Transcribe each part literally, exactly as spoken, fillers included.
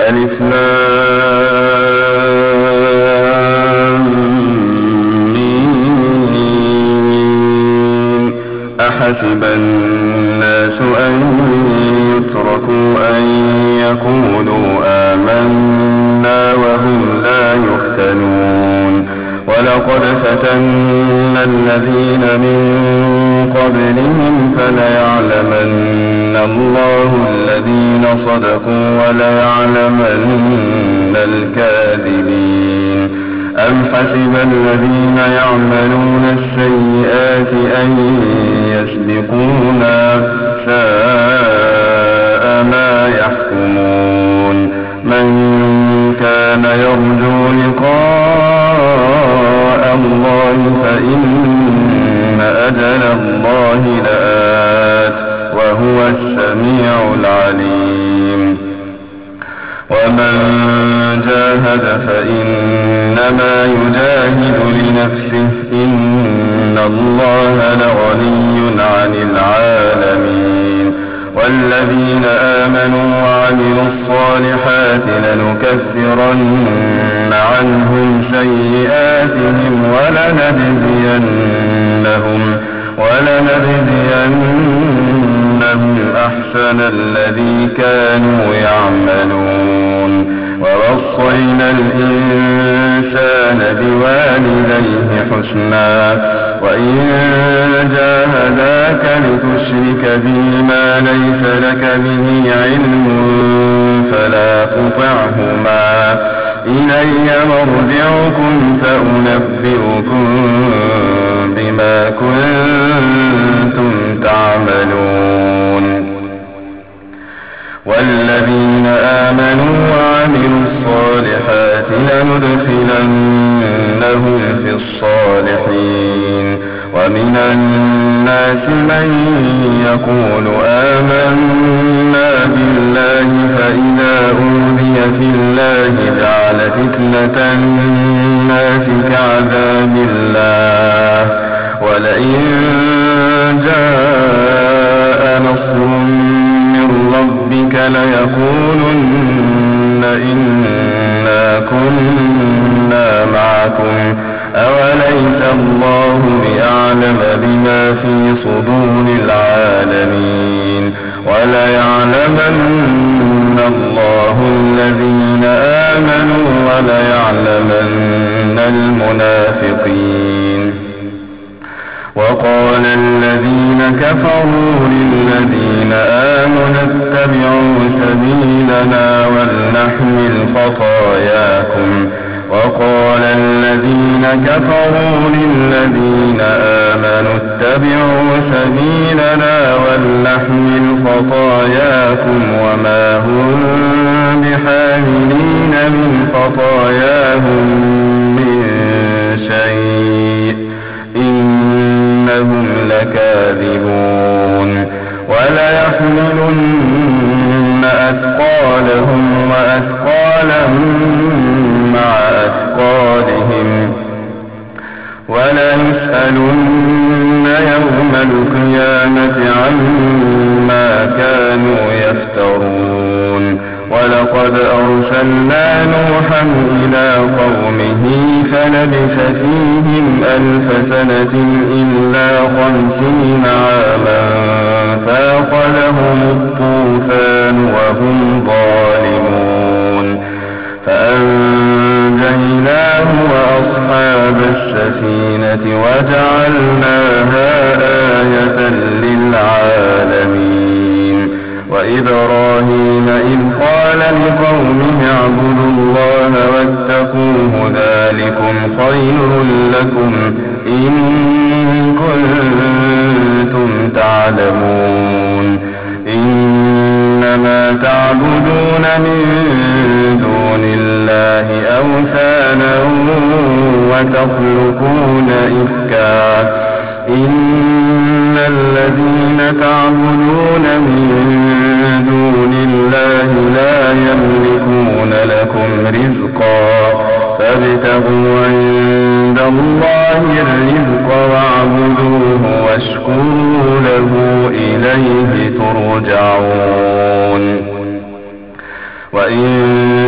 ألف لام ميم أحسب الناس أن يتركوا أن يقولوا آمنا وهم لا يفتنون ولقد فتنا الذين من قبلهم فليعلمن الله الذين صدقوا وليعلمن الكاذبين أم حسب الذين يعملون السيئات أن يسبقونا ساء ما يحكمون من كان يرجو لقاء الله فإن أجل الله لآت وهو السميع العليم ومن جاهد فإنما يجاهد لنفسه إن الله لغني عن العالمين والذين آمنوا وعملوا الصالحات لنكفرن عنهم سيئاتهم ولنجزينهم ولنجزينهم أحسن الذي كانوا يعملون ووصينا الإنسان بوالديه حسنا وإن جاهداك لتشرك بي ما ليس لك به علم فلا تطعهما إلي مرجعكم فأنبئكم بما كنتم تعملون والذين آمنوا وعملوا الصالحات لندخلنهم في الصالحين ومن الناس من يقول آمنا بالله فإذا أوذي في الله جعل فتنة الناس كعذاب الله ولئن جاء نصر من ربك ليقولن إنا كنا معكم أوليس الله بأعلم بما في صدور العالمين وليعلمن الله الذين آمنوا وليعلمن المنافقين وقال الذين كفروا للذين آمنوا اتبعوا سبيلنا ولنحمل خطاياكم وقال الذين كفروا للذين آمنوا اتبعوا سبيلنا ولنحمل خطاياكم وما هم بحاملين من خطاياهم من شيء إنهم لكاذبون وليحملن أثقالهم وأثقالا مع أثقالهم وليسألن يوم القيامة عما كانوا يفترون ولقد أرسلنا نوحا إلى قومه فلبث فيهم ألف سنة إلا خمسين عاما فأخذهم الطوفان وهم ظالمون فأنجيناه وأصحاب السفينة وجعلناها آية للعالمين وإبراهيم إذ قال لقومه اعبدوا الله واتقوه ذلكم خير لكم إن كنتم تعلمون إنما تعبدون من دون الله أوثانا وتخلقون إفكا إن الذين تعبدون من دون الله لا يملكون لكم رزقا فابتغوا عند الله الرزق واعبدوه واشكروا له إليه ترجعون وإن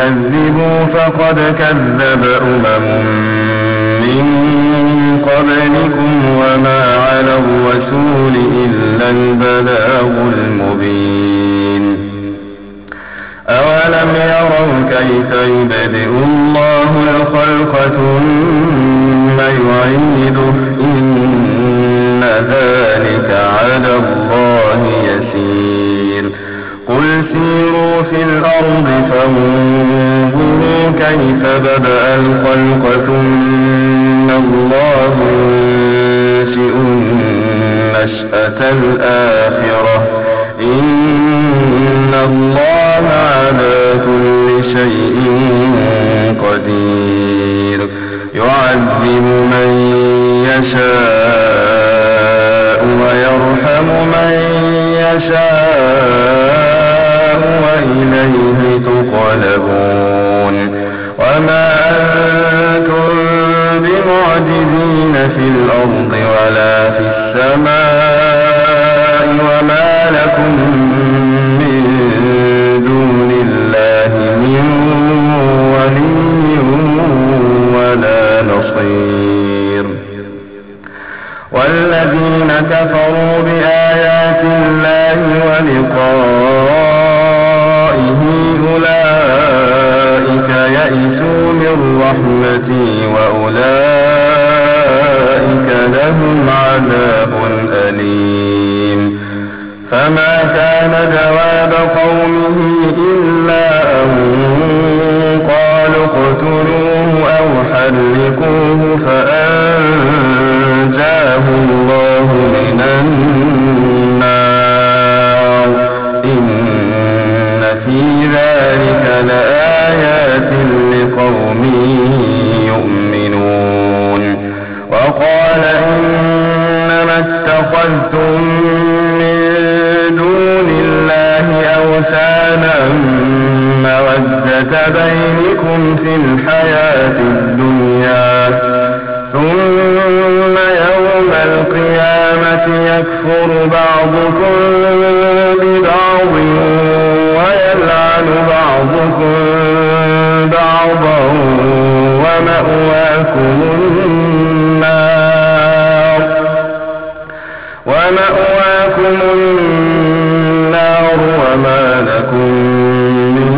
تكذبوا فقد كذب أمم من قبلكم وما على الرسول إلا البلاغ المبين. أولم يروا كيف يبدئ الله الخلق ثم يعيده إن ذلك على الله يسير. قل سيروا في الأرض فانظروا كيف بدأ الخلق ثم الله ينشئ النشأة الآخرة إن الله على كل شيء قدير. يعذب من يشاء ويرحم من يشاء وإليه تقلبون. وما أنتم بمعجزين في الأرض ولا في السماء وما لكم من دون الله من ولي ولا نصير. والذين كفروا بآيات الله ولقائه أولئك يئسوا من رحمتي وأولئك لهم عذاب أليم. فما كان جواب قومه إلا أن قالوا اقتلوه أو حرقوه فأنجاه الله من النار إن في ذلك لآيات لقوم يؤمنون. وقال إنما اتخذتم من دون الله أوثانا مودة بينكم في الحياة الدنيا ثم يوم القيامة يكفر بعضكم ببعض ويلعن بعضكم بعضا ومأواكم النار ومأواكم النار وما لكم من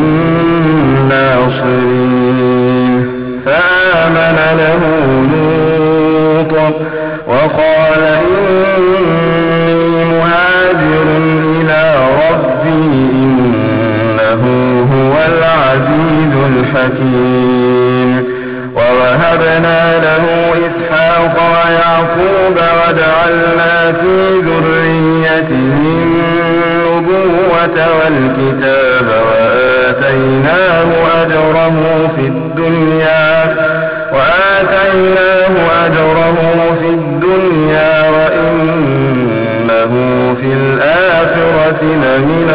ناصرين. فآمن له لوط وقال إني مهاجر إلى ربي إنه هو العزيز الحكيم. ووهبنا له إسحاق ويعقوب وجعلنا في ذريته النبوة والكتاب وآتيناه أجره في الدنيا وآتيناه أجره في الدنيا وإنه في الآخرة لمن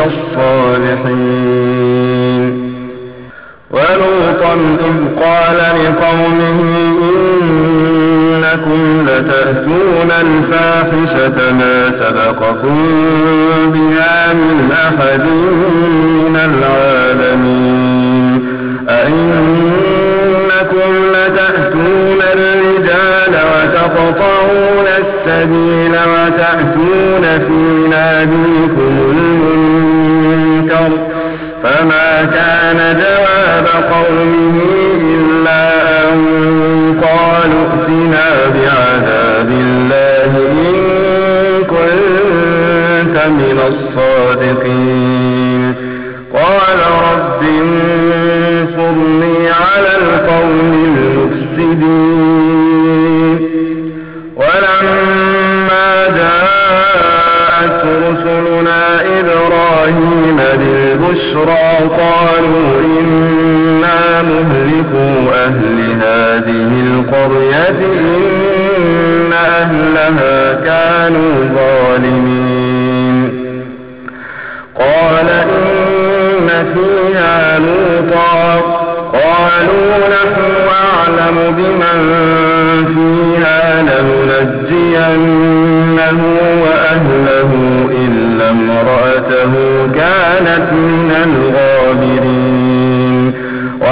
الصالحين. ولوطا إذ قال لقومه إنكم لتأتون الفاحشة ما سبقكم بها من أحد من العالمين. أئنكم لتأتون الرجال وتقطعون السبيل وتأتون في ناديكم المنكر. فما كان جواب قومه إلا أن قالوا ائتنا بعذاب الله إن كنت من الصادقين. قال رب انصرني على القوم المفسدين. ولما جاءت رسلنا إبراهيم بالبشرى قالوا إنا مهلكو أهل هذه القرية إن أهلها كانوا ظالمين. قال إن فيها لوطا قالوا نحن أعلم بمن فيها لننجينه وأهله إلا امرأته كانت من الغابرين.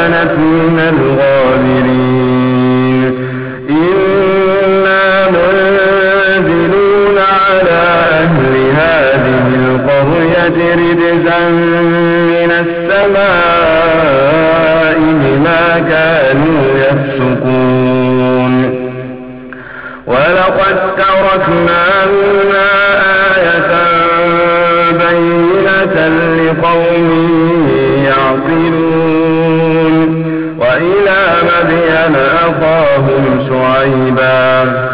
كانت من الغابرين إنا منزلون على أهل هذه القرية رجزا من السماء بما كانوا يفسقون ولقد تركنا منها آية بينة لقوم يعقلون وإلى مدين أخاهم شعيبا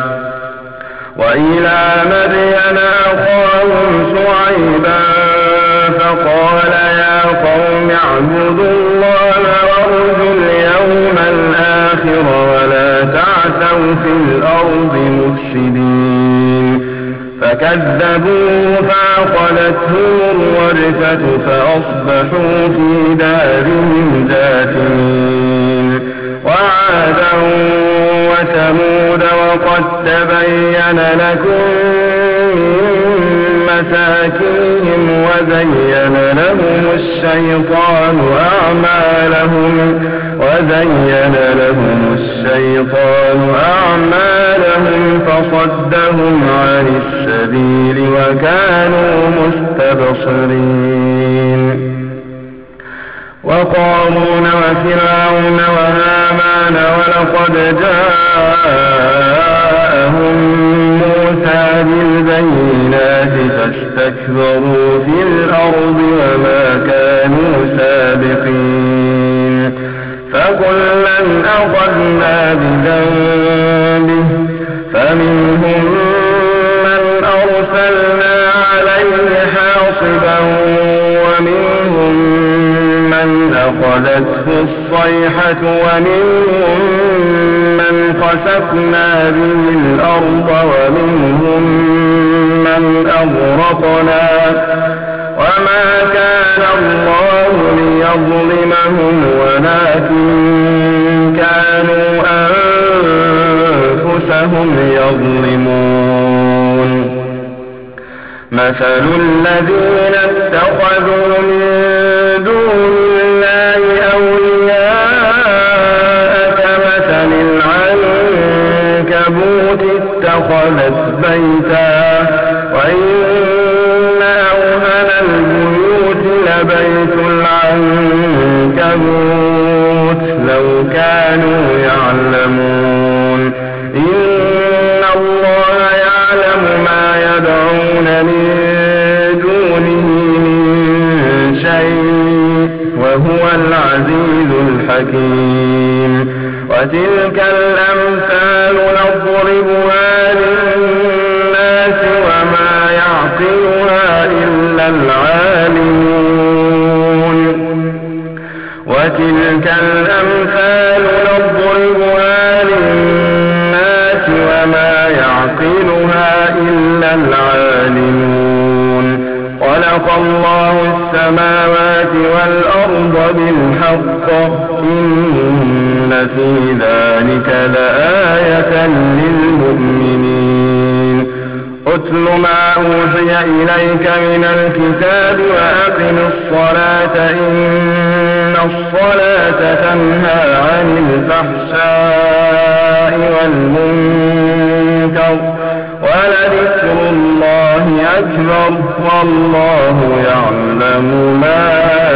وإلى مدين أخاهم شعيبا فقال يا قوم اعبدوا الله وارجوا اليوم الآخر ولا تعثوا في الأرض مفسدين فكذبوه فأخذتهم الرجفة فأصبحوا في دارهم جاثمين وعادا وثمود وقد تبين لكم من مساكنهم وزين لهم الشيطان أعمالهم وزين لهم الشيطان أعمالهم فصدهم عن السبيل وكانوا مستبصرين وقارون وفرعون وهامان ولقد جاءهم موسى بالبينات فاستكبروا في الأرض وما كانوا سابقين فكلا أخذنا بذنبه فمنهم من أرسلنا عليه حاصبا ومنهم من أخذته الصيحة ومنهم من خسفنا به الأرض ومنهم من أغرقنا وما كان الله ليظلمهم ولكن كانوا أنفسهم يظلمون مثل الذين اتخذوا من دون الله أولياء كمثل العنكبوت اتخذت بيتا وإن أوهن البيوت لبيت العنكبوت لو كانوا يعلمون إن الله يعلم ما يدعون من دونه من شيء وهو العزيز الحكيم وتلك الأمثال نضربها للناس وما يعقلها إلا العالمون وتلك الأمثال نضربها للناس وما يعقلها إلا العالمون خلق الله السماوات والأرض بالحق إن في ذلك لآية للمؤمنين اتل ما أوحي إليك من الكتاب وأقم الصلاة إن الصلاة تنهى عن الفحشاء والمنكر ولذكر الله أكبر والله يعلم ما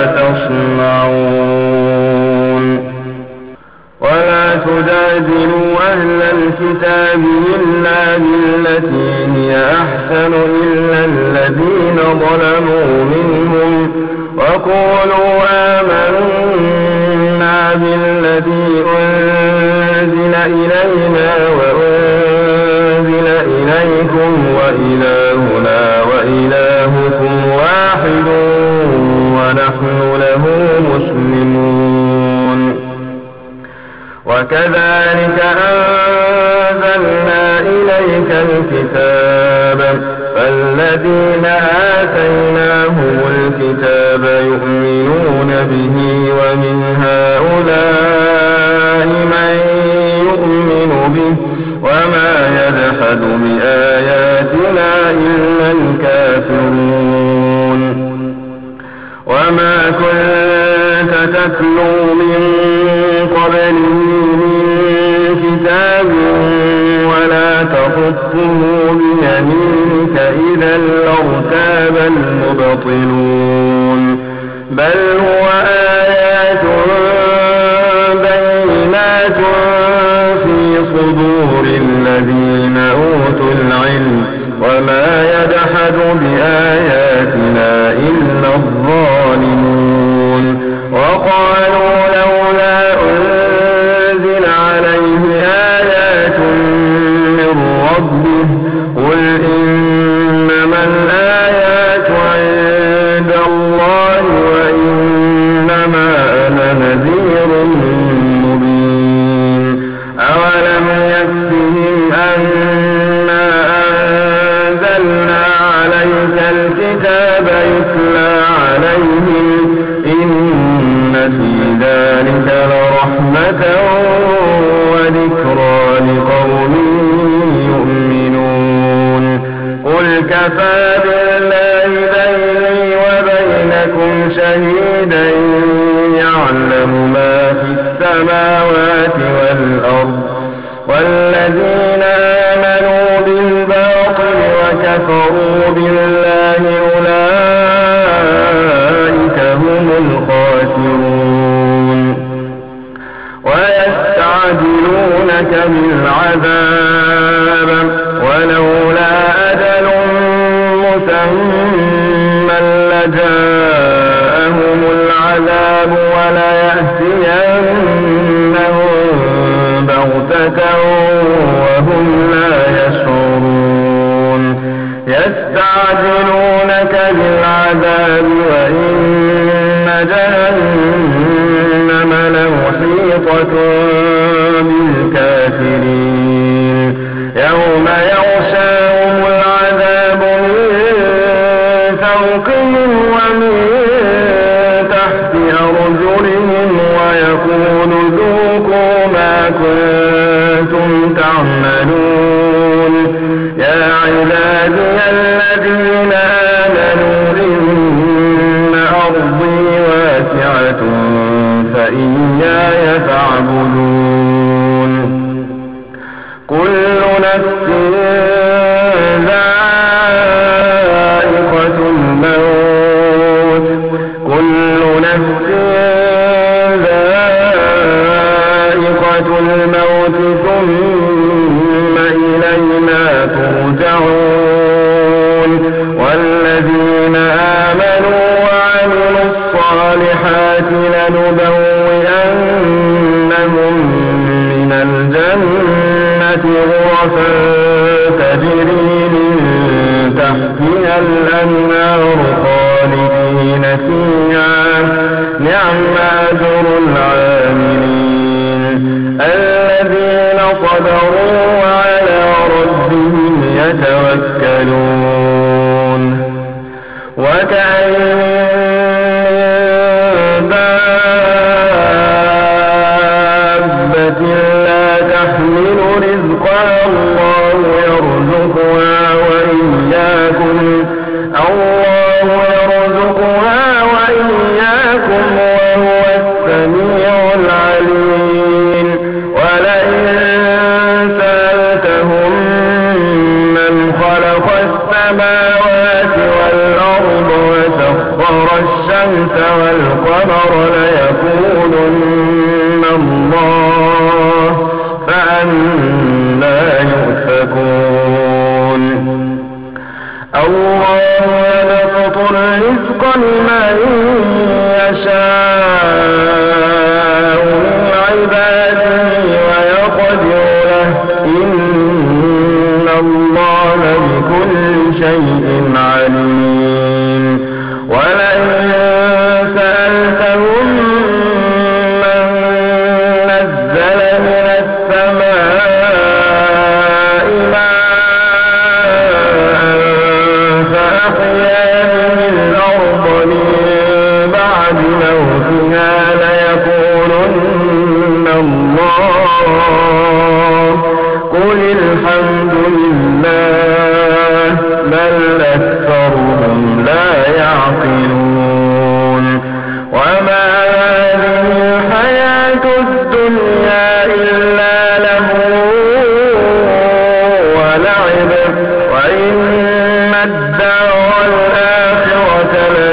تصنعون ولا تجادلوا أهل الكتاب إلا بالتي هي أحسن إلا الذين ظلموا منهم وقولوا آمنا بالذي أنزل إلينا وأنزل إليكم وإلهنا وإلهكم واحد ونحن له مسلمون وكذلك أنزلنا إليك الكتاب فالذين آتيناهم الكتاب يؤمنون به ومن هؤلاء من يؤمن به وما يجحد بآياتنا إلا الكافرون وما كنت تتلو من يبطلون بل هو آيات بينات في صدور الذين أوتوا العلم وما يجحد بآياتنا إلا الظالمون وقالوا لولا أنزل عليه آيات من ربه قل إنما الآيات عند الله وإنما أنا نذير مبين أولم يكفهم أنا أنزلنا عليك الكتاب يتلى عليهم إن في ذلك لرحمة وذكرى لقوم يؤمنون قل كفى بالله بيني وبينكم شهيدا يعلم ما في السماوات والأرض والذين آمنوا بالباطل وكفروا بالله أولئك هم الخاسرون ويستعجلونك بالعذاب ولولا أجل مسمى لجاءهم العذاب وليأتينهم بغتة وهم لا يشعرون يستعجلونك بالعذاب وإن جهنم لمحيطة بالكافرين يوم يغشاهم العذاب من فوقهم ومن تحت أرجلهم ويقول ذوقوا ما كنتم تعملون يا عبادي الذين آمنوا إن أرضي واسعة فإياي فاعبدون كل نفس ذائقة الموت كل نفس ذائقة الموت ثم إلينا ترجعون والذين آمنوا وعملوا الصالحات لنبوئنهم من الجنة غرفا تجري من تحتها الأنهار خالدين فيها نعم أجر العاملين الذين صبروا وعلى ربهم يتوكلون وكأين من دابة لا تحمل رزقها الله يرزقها وإياكم الله يرزقها وإياكم وهو السميع العليم ولئن سألتهم من خلق السماوات والأرض وسخر الشمس والقمر ليقولن الله فأنى يؤفكون الله يبسط الرزق لمن يشاء من عباده ويقدر له إن الله بكل شيء عليم ولئن سألتهم من نزل من السماء ماء فأحيا به الأرض من بعد موتها ليقولن الله قل الحمد لله بل أكثرهم لا يعقلون وما هذه الحياة الدنيا إلا لهو ولعب وإن الدار الآخرة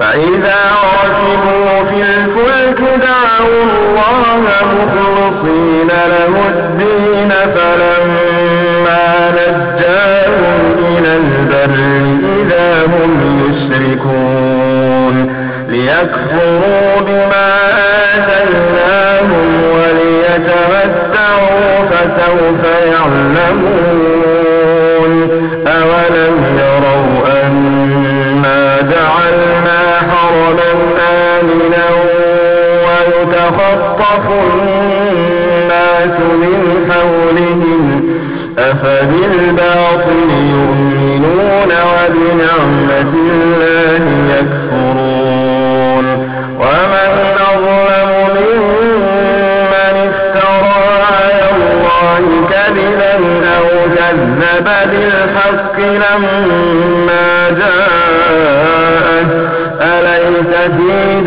فإذا ركبوا في الفلك دعوا الله مخلصين له الدين فلما نجاهم إلى البر إذا هم يشركون ليكفروا بما آتيناهم وليتمتعوا فسوف يعلمون أولم يروا أنا جعلنا حرما آمنا ويتخطف الناس من حولهم أفبالباطل يؤمنون وبنعمة الله يكفرون ومن أظلم ممن افترى على الله كذبا أو كذب بالحق لما جاءه أليس في